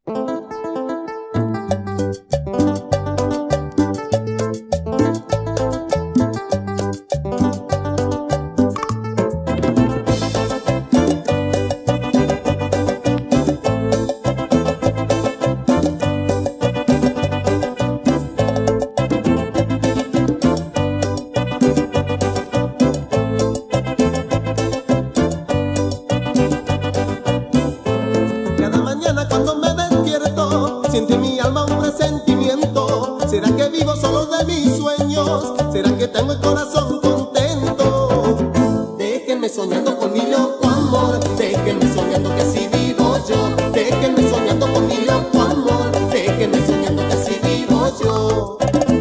Siente mi alma un presentimiento. ¿Será que vivo solo de mis sueños? ¿Será que tengo el corazón contento? Déjenme soñando con mi loco amor. Déjenme soñando que así vivo yo. Déjenme soñando con mi loco amor. Déjenme soñando que así vivo yo.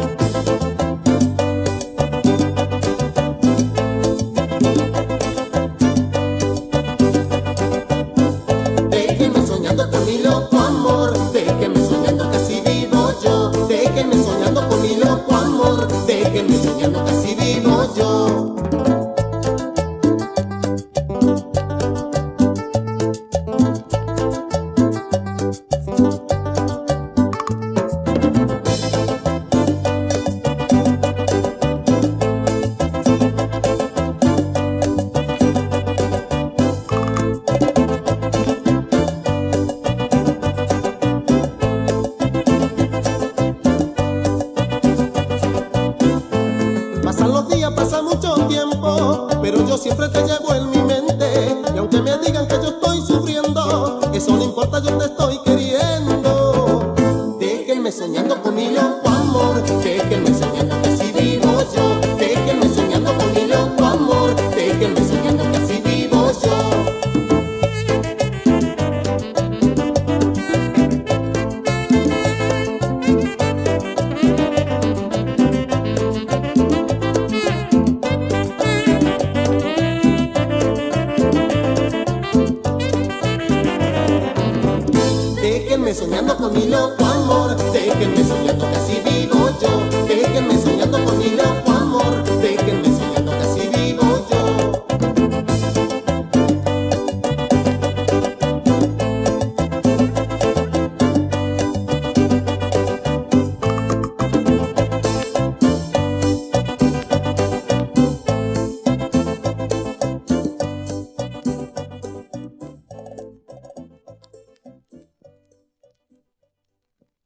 Déjenme soñando con mi loco amor. Déjenme soñando que así vivo yo. Déjenme soñando con mi loco amor. Déjenme soñando que así vivo yo. Pasan los días, pasa mucho tiempo, pero yo siempre te llevo en mi mente. Y aunque me digan que yo estoy sufriendo, eso no importa, yo te estoy queriendo. Déjenme soñando con mi loco amor. Déjenme soñando que así vivo yo. Déjenme soñando con mi loco amor. Déjenme soñando que así vivo yo. Déjenme soñando con mi loco